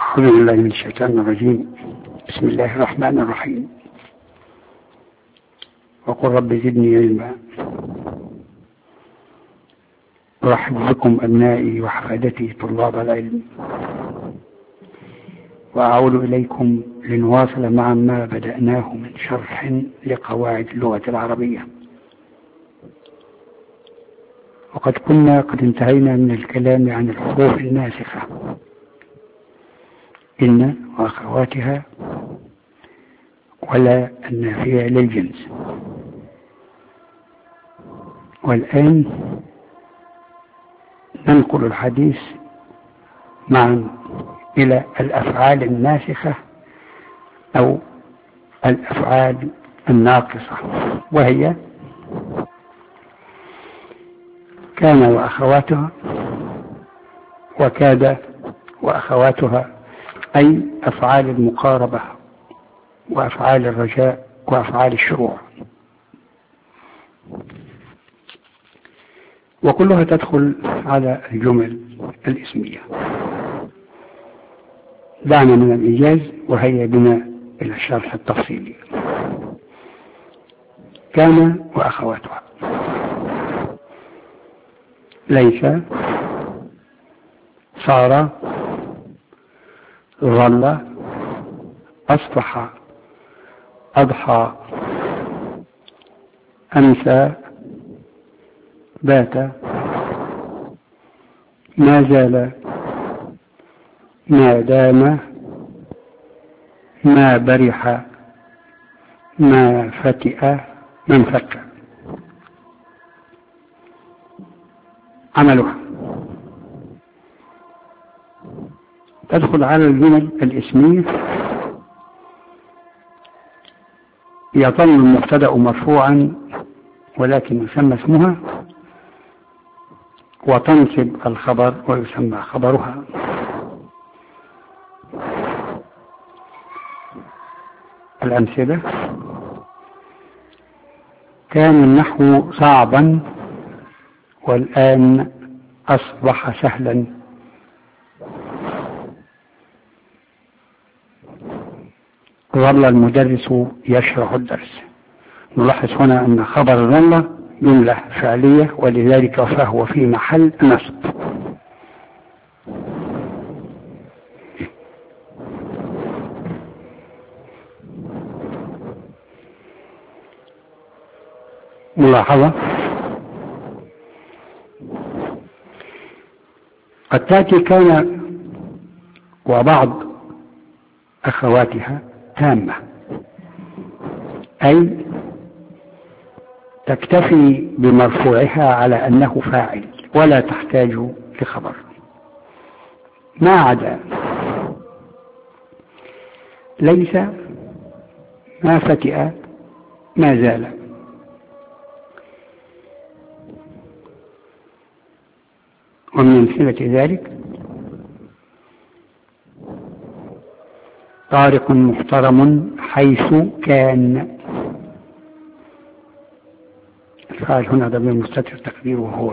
أعوذ بالله من الشيطان الرجيم. بسم الله الرحمن الرحيم. وقل رب زدني علما. أرحب بكم أبنائي وحفادتي طلاب العلم، وأعود إليكم لنواصل معا ما بدأناه من شرح لقواعد اللغة العربية. وقد كنا قد انتهينا من الكلام عن الحروف الناسخة إن وأخواتها ولا النافية للجنس. والآن ننقل الحديث معا إلى الأفعال الناسخة أو الأفعال الناقصة، وهي كان وأخواتها وكاد وأخواتها، أي أفعال المقاربة وأفعال الرجاء وأفعال الشروع، وكلها تدخل على الجمل الاسمية. دعنا من الإيجاز وهيا بنا إلى الشرح التفصيلي. كان وأخواتها: ليس، صار، ظل، أصبح، أضحى، أمسى، بات، ما زال، ما دام، ما برح، ما فتئ، ما انفك. عملها: تدخل على الجمل الاسمية، يظل المبتدأ مرفوعا ولكن يسمى اسمها، وتنصب الخبر ويسمى خبرها. الأمثلة: كان النحو صعبا والآن أصبح سهلا. ظل المدرس يشرح الدرس. نلاحظ هنا أن خبر ظل جملة فعلية، ولذلك فهو في محل نصب. ملاحظة: قد تأتي كان وبعض أخواتها تامة، أي تكتفي بمرفوعها على أنه فاعل ولا تحتاج لخبر، ما عدا ليس، ما فتئ، ما زال. ومن أمثلة ذلك: طارق محترم حيث كان. الفاعل هنا ضمير مستتر تقديره هو.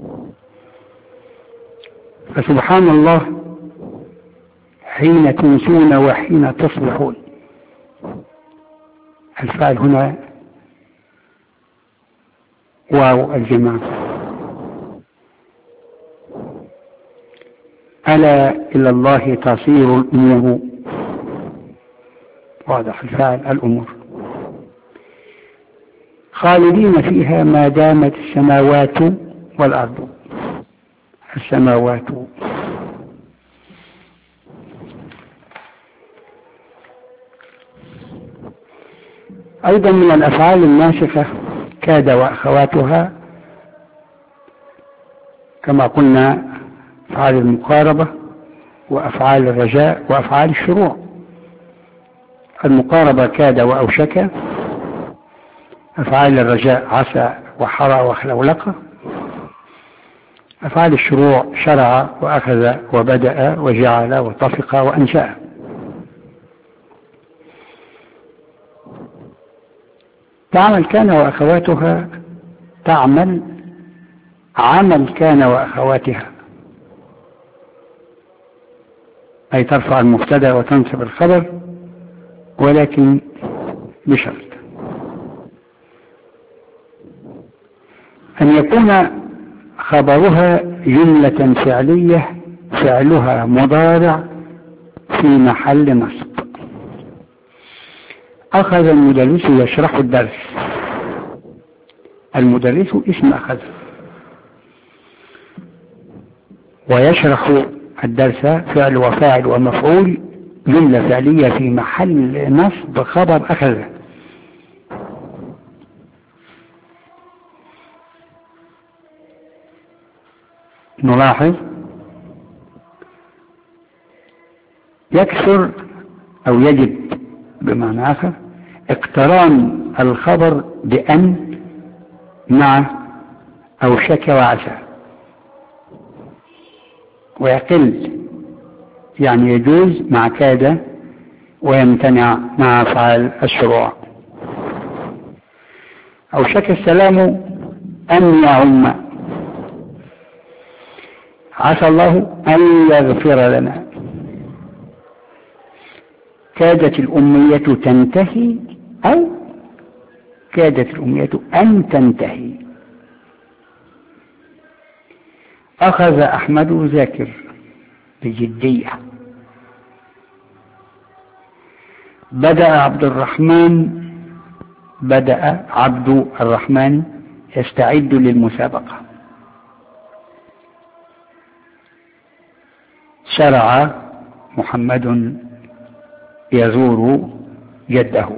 فسبحان الله حين تنسون وحين تصبحون. الفاعل هنا واو الجماعة. ألا إلى الله تصير الأمور. واضح، الفاعل الأمور. خالدين فيها ما دامت السماوات والأرض. السماوات. أيضا من الأفعال الناسخة كاد وأخواتها، كما قلنا أفعال المقاربة وأفعال الرجاء وأفعال الشروع. المقاربة كاد وأوشك. أفعال الرجاء عسى وحرى وخلولق. أفعال الشروع شرع وأخذ وبدأ وجعل وطفق وأنشأ. تعمل كان وأخواتها، تعمل عمل كان وأخواتها، أي ترفع المبتدأ وتنصب الخبر، ولكن بشرط أن يكون خبرها جملة فعلية فعلها مضارع في محل نصب. أخذ المدرس يشرح الدرس. المدرس اسم أخذ، ويشرح الدرس فعل وفاعل ومفعول، جملة فعلية في محل نصب خبر أخذ. نلاحظ يكثر أو يجب بمعنى آخر اقتران الخبر بأن مع أوشك وعسى، ويقل يعني يجوز مع كاد، ويمتنع مع أفعال الشروع. أوشك السلام أن يعم، عسى الله أن يغفر لنا. كادت الأمية تنتهي أو كادت الأمية أن تنتهي. أخذ أحمد ذاكر بجدية. بدأ عبد الرحمن يستعد للمسابقة. شرع محمد يزور جده.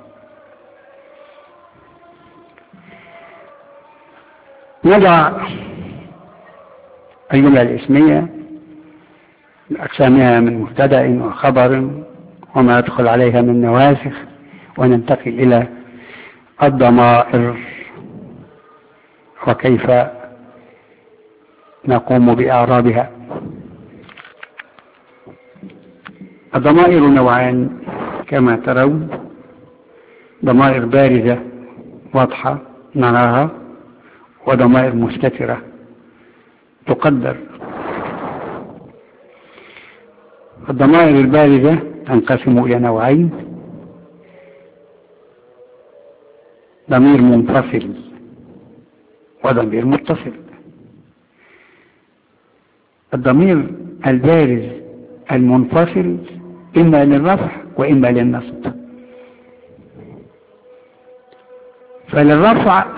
نضع الجملة الاسمية أقسامها من مبتدأ وخبر وما يدخل عليها من نواسخ، وننتقل إلى الضمائر وكيف نقوم بإعرابها. الضمائر نوعان كما ترون: ضمائر بارزة واضحة نراها، وضمائر مستترة تقدر. الضمائر البارزة تنقسم إلى نوعين: ضمير منفصل وضمير متصل. الضمير البارز المنفصل إما للرفع وإما للنصب. فللرفع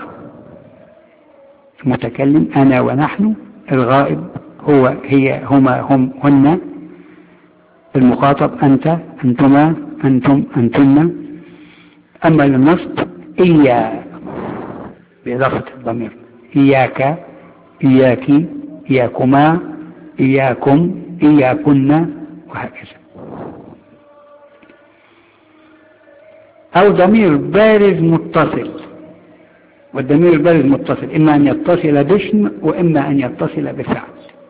المتكلم أنا ونحن، الغائب هو هي هما هم هن، المخاطب أنت أنتما أنتم أنتن. أما للنصب إيا بإضافة الضمير، إياك إياك إياكما إياكم إياكن، وهكذا. أو ضمير بارز متصل. والضمير البارز متصل إما أن يتصل باسم وإما أن يتصل بفعل.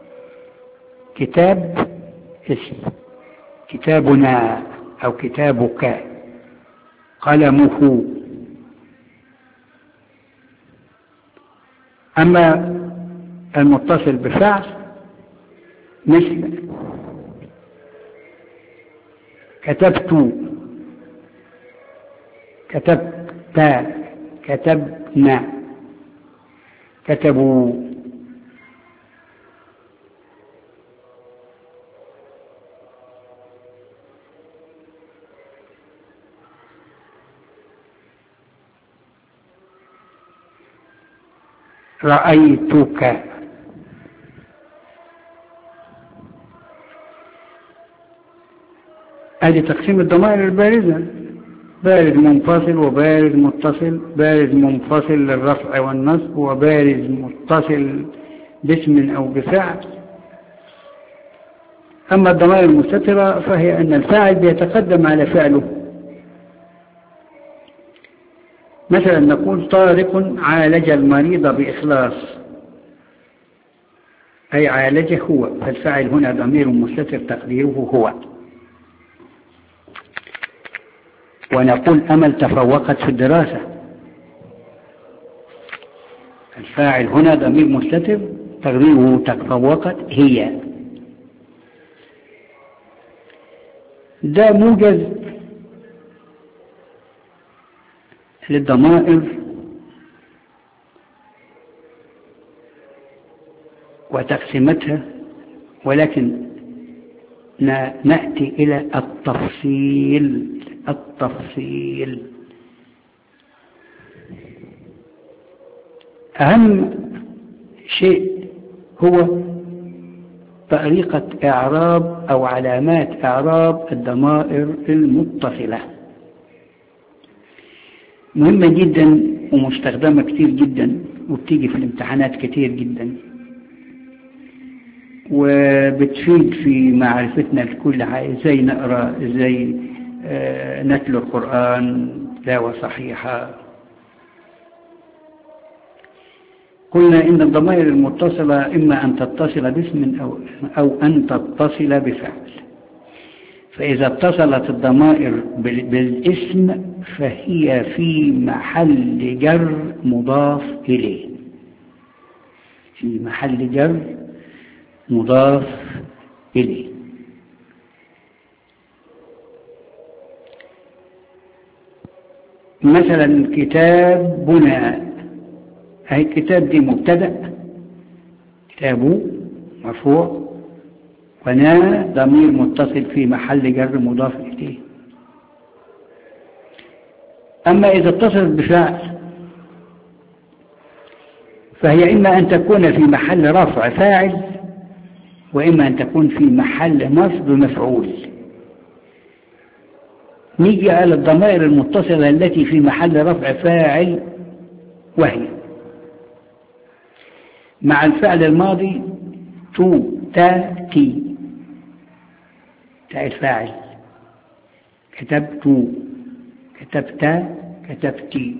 كتاب اسم، كتابنا أو كتابك، قلمه. أما المتصل بفعل مثل كتبت، كتبت، كتبنا، كتبوا. رأيتك. هذه تقسيم الضمائر البارزة: بارز منفصل وبارز متصل، بارز منفصل للرفع والنصب، وبارز متصل باسم أو بفعل. أما الضمائر المستترة فهي أن الفاعل بيتقدم على فعله. مثلا نقول طارق عالج المريض بإخلاص، أي عالجه هو، فالفاعل هنا ضمير مستتر تقديره هو. ونقول أمل تفوقت في الدراسة، الفاعل هنا ضمير مستتر تقديره تفوقت هي. ده موجز للضمائر وتقسيمتها، ولكن نأتي إلى التفصيل. أهم شيء هو طريقة إعراب أو علامات إعراب الضمائر المتصلة. مهمة جدا ومستخدمة كتير جدا، وبتيجي في الامتحانات كتير جدا، وبتفيد في معرفتنا لكل حاجة، ازاي نقرأ، ازاي نتلو القرآن تلاوة صحيحة. قلنا إن الضمائر المتصلة إما أن تتصل باسم أو أن تتصل بفعل. فإذا اتصلت الضمائر بالاسم فهي في محل جر مضاف إليه، في محل جر مضاف إليه. مثلا كتابنا، هاي الكتاب دي مبتدأ، كتابه مرفوع، ونا ضمير متصل في محل جر مضاف إليه. أما إذا اتصلت بفعل فهي إما أن تكون في محل رفع فاعل، وإما أن تكون في محل نصب مفعول. نيجي على الضمائر المتصلة التي في محل رفع فاعل، وهي مع الفعل الماضي تو، تا، تي، تاء الفاعل، كتبت، كتبت، كتبتي،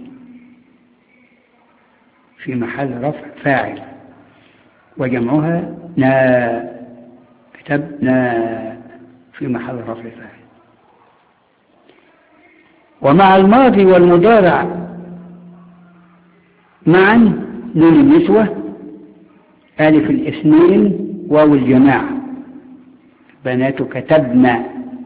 في محل رفع فاعل، وجمعها نا، كتبنا، في محل رفع فاعل. ومع الماضي والمضارع معا نون النسوة، ألف الاثنين، واو الجماعة، بنات كتبنا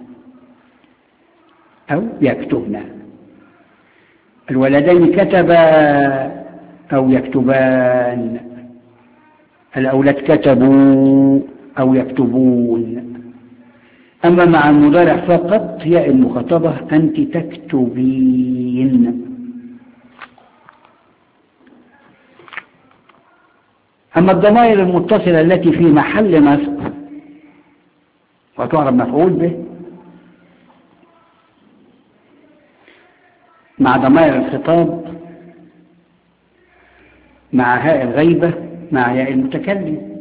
أو يكتبنا، الولدين كتبا أو يكتبان، الأولاد كتبوا أو يكتبون. أما مع المضارع فقط ياء المخاطبة أنت تكتبين. أما الضمائر المتصلة التي في محل نصب وتعرب مفعول به مع ضمائر الخطاب، مع هاء الغيبة، مع ياء المتكلم.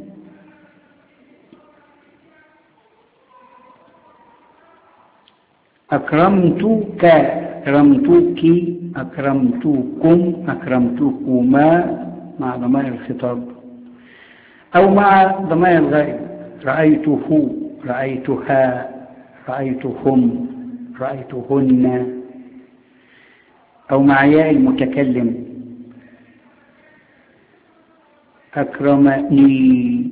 أكرمتك، أكرمتك، أكرمتكم، أكرمتكما، مع ضمائر الخطاب، أو مع ضمائر الغائب، رأيته، رأيتها، رأيتهم، رأيتهن، أو مع ياء المتكلم، أكرمني.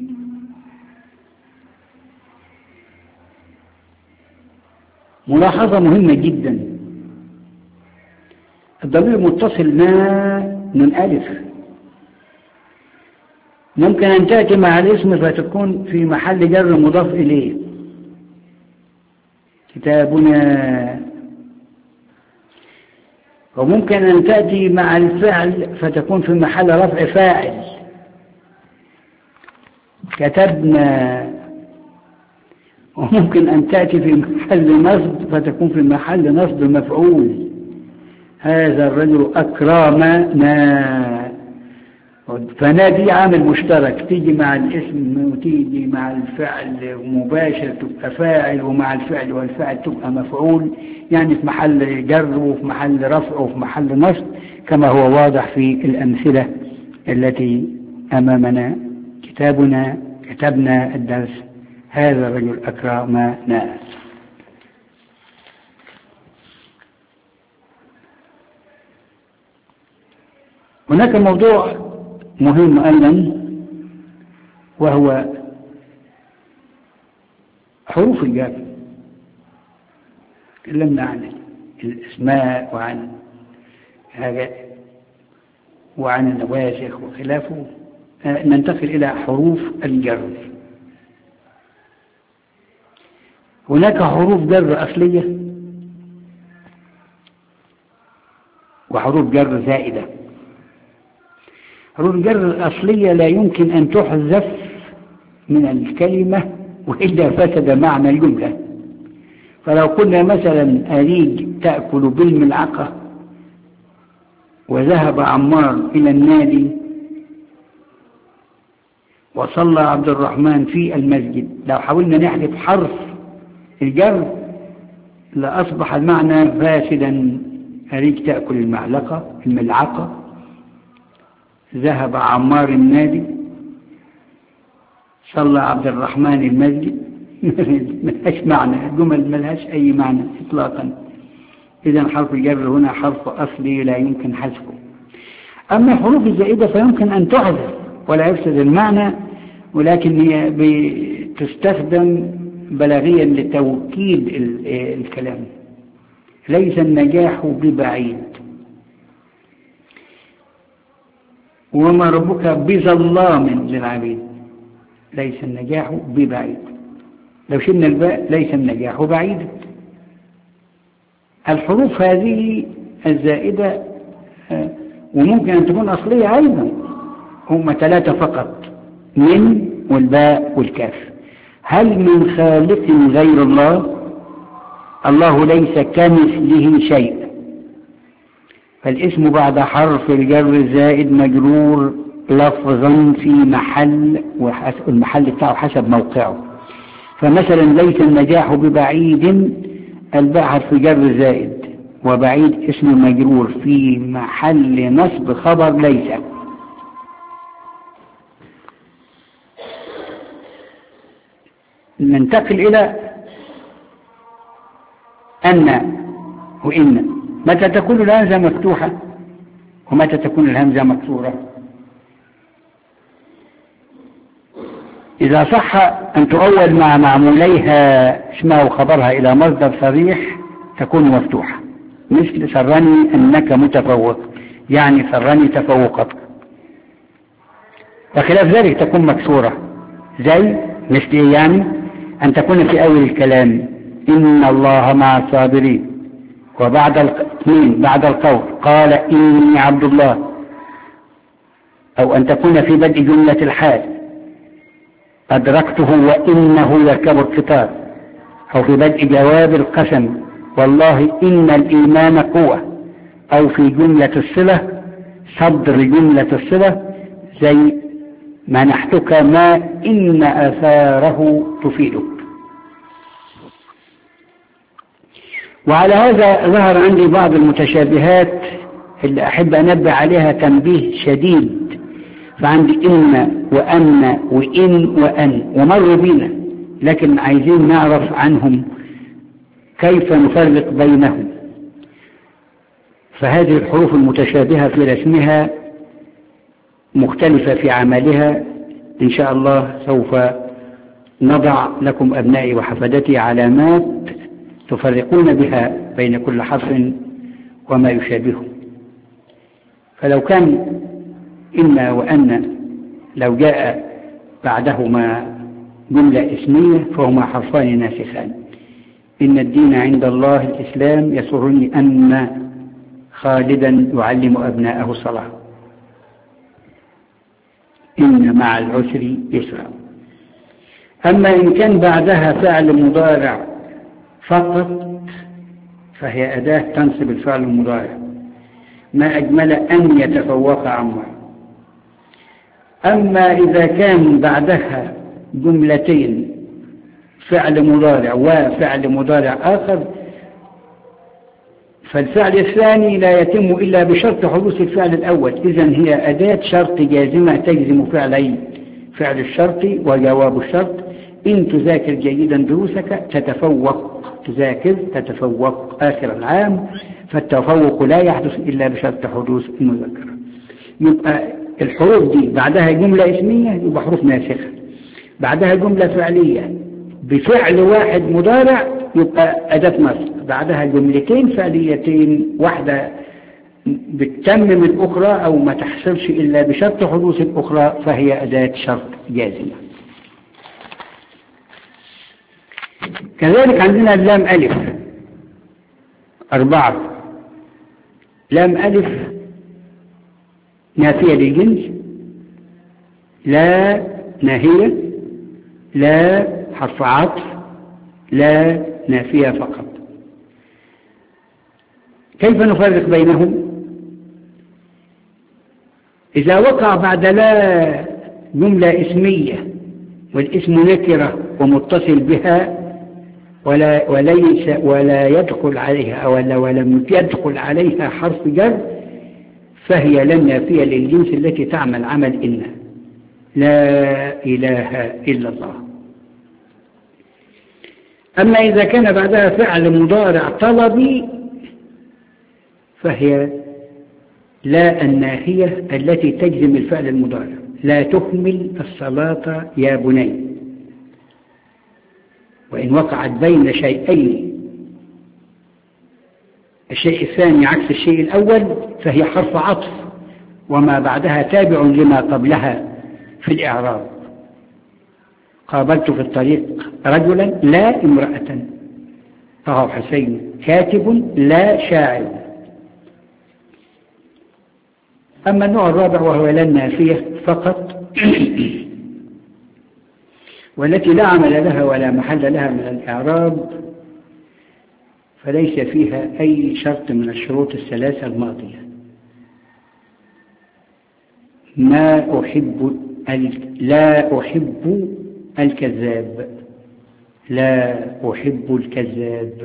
ملاحظة مهمة جدا، الضمير المتصل من ألف ممكن أن تأتي مع الاسم فتكون في محل جر مضاف إليه، كتابنا، وممكن أن تأتي مع الفعل فتكون في محل رفع فاعل، كتبنا، وممكن أن تأتي في محل نصب فتكون في محل نصب مفعول، هذا الرجل أكرمنا. فنادي عامل مشترك، تيجي مع الاسم وتيجي مع الفعل مباشر تبقى فاعل، ومع الفعل والفعل تبقى مفعول، يعني في محل جر وفي محل رفع وفي محل نصب، كما هو واضح في الأمثلة التي أمامنا. كتابنا، كتبنا الدرس، هذا الرجل أكرمنا. هناك موضوع مهم أيضا، وهو حروف الجر. تكلمنا عن الأسماء وعن النواسخ وخلافه. ننتقل إلى حروف الجر. هناك حروف جر أصلية وحروف جر زائدة. حروف الجر الأصلية لا يمكن أن تحذف من الكلمة وإلا فسد معنى الجملة. فلو قلنا مثلا أريج تأكل بالملعقة وذهب عمار إلى النادي وصلى عبد الرحمن في المسجد، لو حاولنا نحذف حرف الجر لأصبح المعنى فاسدا. أريج تأكل الملعقة، ذهب عمار النادي، صلى عبد الرحمن المسجد. ملهاش معنى، الجمل ملهاش أي معنى إطلاقا. إذن حرف الجر هنا حرف أصلي لا يمكن حذفه. أما الحروف الزائدة فيمكن أن تحذف ولا يفسد المعنى، ولكن هي بتستخدم بلاغيا لتوكيد الكلام. ليس النجاح ببعيد، وما ربك بظلام للعبيد. ليس النجاح ببعيد، لو شلنا الباء ليس النجاح بعيدا. الحروف هذه الزائدة وممكن أن تكون أصلية أيضا، هم 3 فقط، من والباء والكاف. هل من خالق غير الله؟ الله ليس كمثله شيء. فالاسم بعد حرف الجر الزائد مجرور لفظا في محل، والمحل بتاعه حسب موقعه. فمثلا ليس النجاح ببعيد، الباء حرف جر زائد، وبعيد اسم مجرور في محل نصب خبر ليس. ننتقل إلى أن وإن. متى تكون الهمزة مفتوحة ومتى تكون الهمزة مكسورة؟ إذا صح أن تؤول مع معموليها اسمها وخبرها إلى مصدر صريح تكون مفتوحة، مثل سرني أنك متفوق، يعني سرني تفوقك. وخلاف ذلك تكون مكسورة، زي مثل يعني أن تكون في أول الكلام إن الله مع الصابرين، وبعد بعد القول قال إني عبد الله، أو أن تكون في بدء جملة الحال أدركته وإنه يركب القطار، أو في بدء جواب القسم والله إن الإيمان قوة، أو في جملة الصلة صدر جملة الصلة زي منحتك ما إن آثاره تفيدك. وعلى هذا ظهر عندي بعض المتشابهات اللي أحب أنبه عليها تنبيه شديد. فعندي إن وأن وإن وأن ومروا بينا، لكن عايزين نعرف عنهم كيف نفرق بينهم. فهذه الحروف المتشابهة في رسمها مختلفة في عملها. إن شاء الله سوف نضع لكم أبنائي وحفدتي علامات تفرقون بها بين كل حرف وما يشابهه. فلو كان إن وأن لو جاء بعدهما جملة اسمية فهما حرفان ناسخان. إن الدين عند الله الإسلام، يسرني أن خالدا يعلم أبناءه الصلاة. إن مع العسر يسرا. أما إن كان بعدها فعل مضارع فقط فهي أداة تنصب الفعل المضارع، ما أجمل أن يتفوق عمار. أما إذا كان بعدها جملتين فعل مضارع وفعل مضارع آخر فالفعل الثاني لا يتم إلا بشرط حدوث الفعل الأول. إذن هي أداة شرط جازمة تجزم فعلين، فعل الشرط وجواب الشرط. إن تذاكر جيدا دروسك تتفوق، تذاكر تتفوق آخر العام، فالتفوق لا يحدث إلا بشرط حدوث المذكرة. يبقى الحروف دي بعدها جملة اسمية يبقى حروف ناسخة، بعدها جملة فعلية بفعل واحد مضارع يبقى أداة نصب بعدها جملتين فعليتين، واحدة بتتمم الأخرى أو ما تحصلش إلا بشرط حدوث الأخرى، فهي أداة شرط جازمة. كذلك عندنا اللام ألف 4. لام ألف نافية للجنس، لا ناهية، لا حرف عطف، لا نافية فقط. كيف نفرق بينهم؟ إذا وقع بعد لا جملة اسمية والاسم نكرة ومتصل بها ولا يدخل عليها ولم يدخل عليها حرف جر، فهي لم نافية للجنس التي تعمل عمل إن، لا إله إلا الله. أما إذا كان بعدها فعل مضارع طلبي فهي لا الناهية التي تجزم الفعل المضارع، لا تهمل الصلاة يا بني. وإن وقعت بين شيئين الشيء الثاني عكس الشيء الأول فهي حرف عطف، وما بعدها تابع لما قبلها في الإعراب. قابلت في الطريق رجلا لا امرأة، طه حسين كاتب لا شاعر. أما النوع الرابع وهو لا النافية فقط والتي لا عمل لها ولا محل لها من الإعراب، فليس فيها أي شرط من الشروط الثلاثة الماضية. لا أحب الكذاب، لا أحب الكذاب.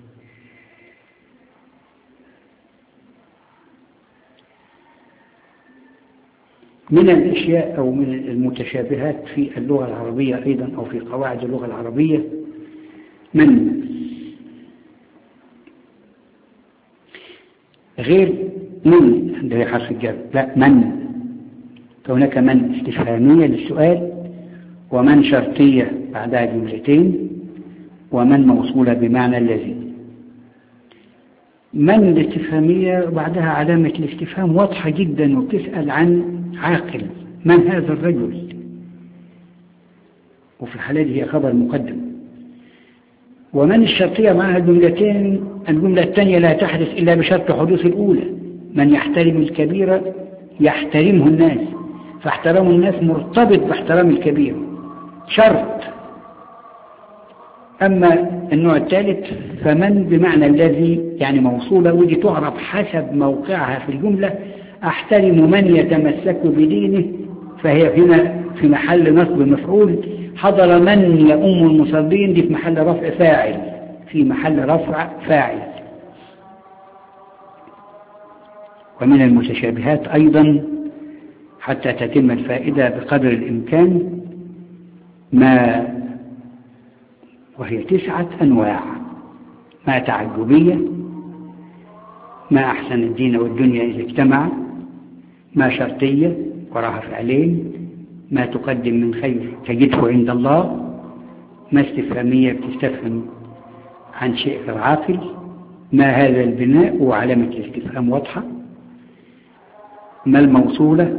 من الأشياء أو من المتشابهات في اللغة العربية أيضا أو في قواعد اللغة العربية من غير من عندها حرف الجر، لا من. فهناك من استفهامية للسؤال، ومن شرطية بعدها جملتين، ومن موصولة بمعنى الذي. من الاستفهامية بعدها علامة الاستفهام واضحة جدا وبتسأل عن عاقل، من هذا الرجل؟ وفي الحالة دي هي خبر مقدم. ومن الشرطية معها جملتين، الجملة الثانية لا تحدث إلا بشرط حدوث الأولى، من يحترم الكبير يحترمه الناس، فاحترام الناس مرتبط باحترام الكبير شرط. أما النوع الثالث فمن بمعنى الذي يعني موصولة، ودي تعرف حسب موقعها في الجملة. أحترم من يتمسك بدينه، فهي هنا في محل نصب مفعول. حضر من يؤم المصلين، دي في محل رفع فاعل، في محل رفع فاعل. ومن المتشابهات أيضا حتى تتم الفائدة بقدر الإمكان ما، وهي 9 أنواع: ما تعجبية، ما أحسن الدين والدنيا إذا اجتمع، ما شرطية وراها فعلين، ما تقدم من خير تجده عند الله، ما استفهامية بتستفهم عن شيء غير عاقل، ما هذا البناء وعلامة الاستفهام واضحة، ما الموصولة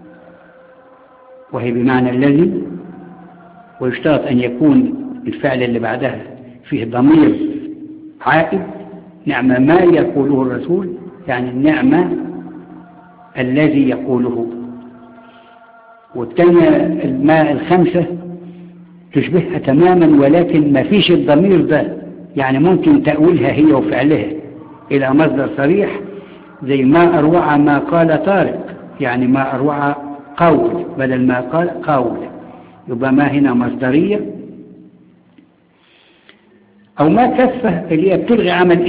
وهي بمعنى الذي، ويشترط أن يكون الفعل اللي بعدها فيه ضمير عائد، نعم ما يقوله الرسول، يعني النعمة الذي يقوله. والثانية الماء الخمسة تشبهها تماما ولكن ما فيش الضمير ده، يعني ممكن تأويلها هي وفعلها إلى مصدر صريح، زي ما أروع ما قال طارق، يعني ما أروع قول بدل ما قال قول، يبقى ما هنا مصدرية. أو ما كفة اللي هي بتلغي عمل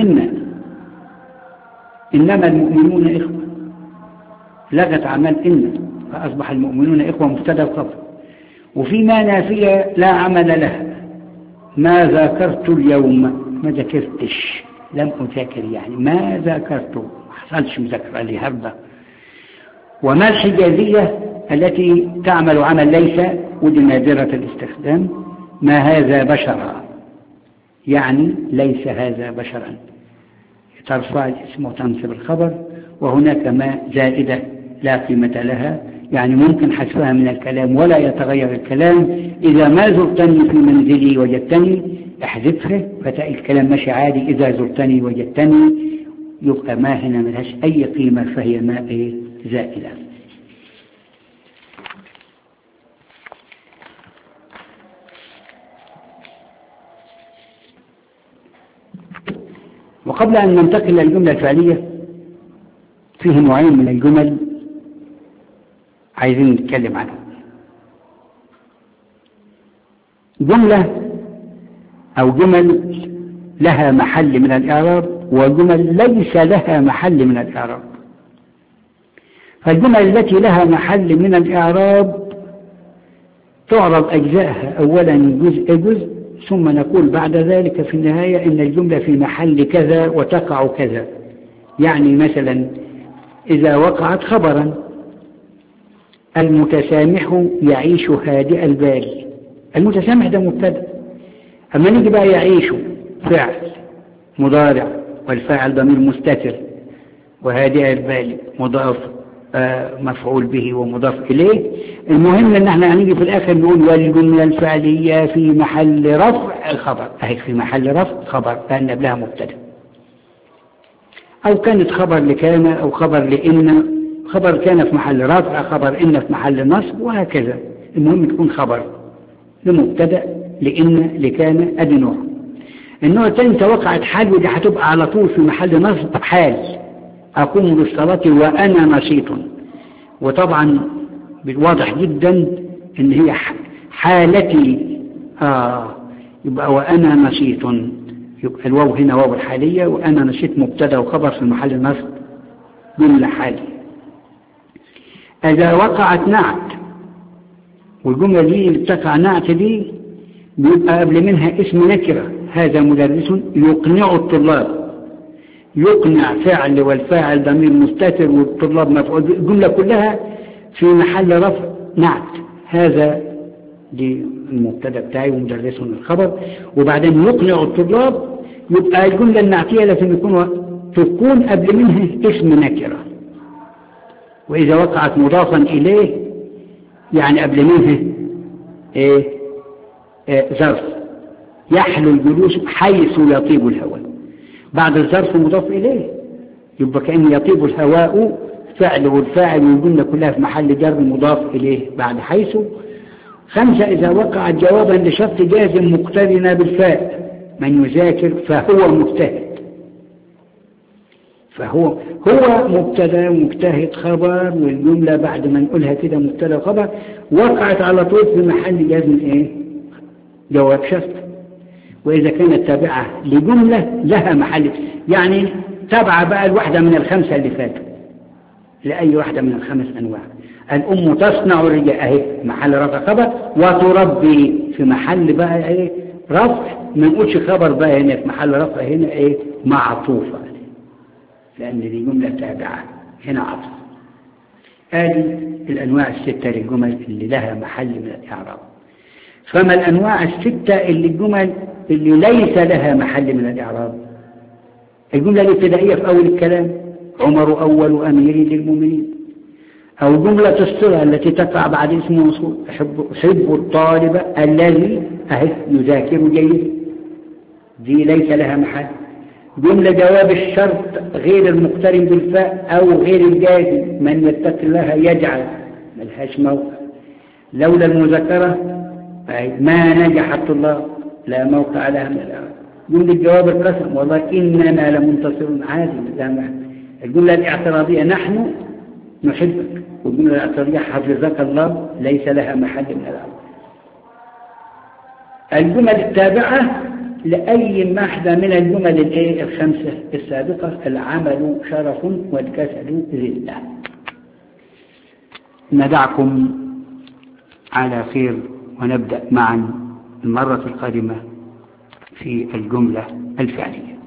إنما المؤمنون إخوة، لغت عمل فأصبح المؤمنون إخوة مبتدأ وخبر. وفي ما نافية لا عمل لها، ما ذاكرت اليوم، ما ذاكرتش، لم أذاكر يعني ما ذاكرت، ما حصلش مذاكرة لي هربة. وما الحجازية التي تعمل عمل ليس، ودي نادرة الاستخدام، ما هذا بشرا، يعني ليس هذا بشرا، ترفع الاسم وتنصب الخبر. وهناك ما زائدة لا قيمة لها، يعني ممكن حذفها من الكلام ولا يتغير الكلام. إذا ما زرتني في منزلي وجدتني احذفه فتلاقي الكلام ماشي عادي. إذا زرتني وجدتني يبقى ما هنا ملهاش أي قيمة، فهي ما زائدة. وقبل أن ننتقل للجملة الفعلية فيه نوعين من الجمل عايزين نتكلم عنها. جملة أو جمل لها محل من الإعراب، وجمل ليس لها محل من الإعراب. فالجمل التي لها محل من الإعراب تعرض أجزائها أولا جزء جزء، ثم نقول بعد ذلك في النهاية إن الجملة في محل كذا وتقع كذا. يعني مثلا إذا وقعت خبرا المتسامح يعيش هادئ البال، المتسامح ده مبتدأ. أما نيجي بقى يعيش فعل مضارع والفاعل ضمير مستتر، وهادئ البال مضاف مفعول به ومضاف إليه. المهم ان احنا هنيجي في الاخر نقول والجملة الفعلية في محل رفع الخبر، اهي في محل رفع خبر كان قبلها مبتدا، او كانت خبر لكان او خبر لان، خبر كان في محل رفع، خبر ان في محل نصب، وهكذا. المهم تكون خبر لمبتدا لان لكان. ادي نوع. النوع الثاني توقعت حال، ودي هتبقى على طول في محل نصب حال. اقوم بالصلاة وانا نشيط، وطبعا واضح جدا ان هي حالتي يبقى وانا نشيط، يبقى الواو هنا واو الحالية، وانا نشيط مبتدا وخبر في محل نصب جملة حالية. اذا وقعت نعت، والجملة دي اللي بتقع نعت دي بيبقى قبل منها اسم نكرة، هذا مدرس يقنع الطلاب. يقنع فعل والفاعل ضمير مستتر والطلاب مفعول. الجملة كلها في محل رفع نعت، هذا دي المبتدا بتاعي ومدرس الخبر. وبعدين يقنع الطلاب، يبقى الجملة النعتية لازم تكون قبل منها اسم نكرة. وإذا وقعت مضافا إليه يعني قبل منها ظرف، يحلو الجلوس حيث يطيب الهواء. بعد الظرف مضاف إليه، يبقى كأن يطيب الهواء فعل والفاعل والجملة كلها في محل جر مضاف إليه بعد حيث. 5 إذا وقعت جوابا لشرط جازم مقترنا بالفاء، من يذاكر فهو مجتهد. فهو مبتدا مجتهد خبر، والجملة بعد ما نقولها كده مبتدا خبر وقعت على طول في محل جازم جواب شرط. وإذا كانت تابعة لجملة لها محل، يعني تابعة بقى الواحدة من ال5 اللي فاتوا لأي واحدة من ال5 أنواع. الأم تصنع الرجال أهي محل رفع خبر، وتربي في محل بقى رفع. ما نقولش خبر بقى هنا في محل رفع، هنا معطوفة، لأن دي جملة تابعة هنا عطف. هذه الأنواع 6 للجمل اللي لها محل من الإعراب. فما الأنواع 6 الجمل اللي ليس لها محل من الإعراب؟ الجملة الابتدائية في أول الكلام، عمر أول أمير للمؤمنين. أو جملة الصلة التي تقع بعد اسم موصول، أحب الطالب الذي يذاكر جيد، دي ليس لها محل. جملة جواب الشرط غير المقترن بالفاء أو غير الجازم، من يتق الله يجعل، ملهاش موقع. لولا المذكرة ما نجح الطلاب، لا موقع لها من الأعراب. جملة جواب القسم، والله إننا لمنتصرون، عادي. الجملة الاعتراضية نحن نحبك، والجملة الاعتراضية حفظك الله ليس لها محل من الأعراب. الجمل التابعة لأي واحدة من الجمل ال5 السابقة، العمل شرف والكسل ذلة. ندعكم على خير، ونبدأ معا المرة القادمة في الجملة الفعلية.